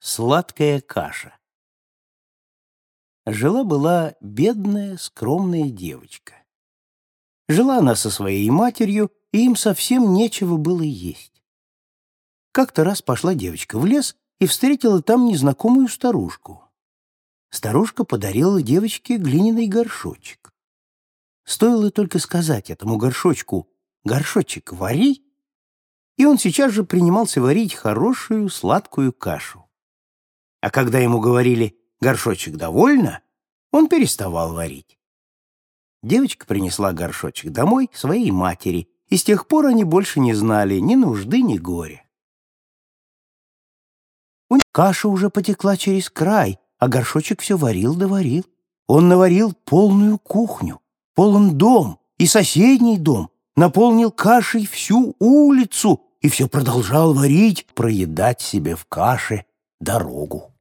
Сладкая каша. Жила-была бедная, скромная девочка. Жила она со своей матерью, и им совсем нечего было есть. Как-то раз пошла девочка в лес и встретила там незнакомую старушку. Старушка подарила девочке глиняный горшочек. Стоило только сказать этому горшочку: «Горшочек, вари!» и он сейчас же принимался варить хорошую сладкую кашу. А когда ему говорили: «Горшочек, довольно?», он переставал варить. Девочка принесла горшочек домой своей матери, и с тех пор они больше не знали ни нужды, ни горя. У них каша уже потекла через край, а горшочек все варил да варил. Он наварил полную кухню, полон дом и соседний дом, наполнил кашей всю улицу и все продолжал варить, проедать себе в каше дорогу.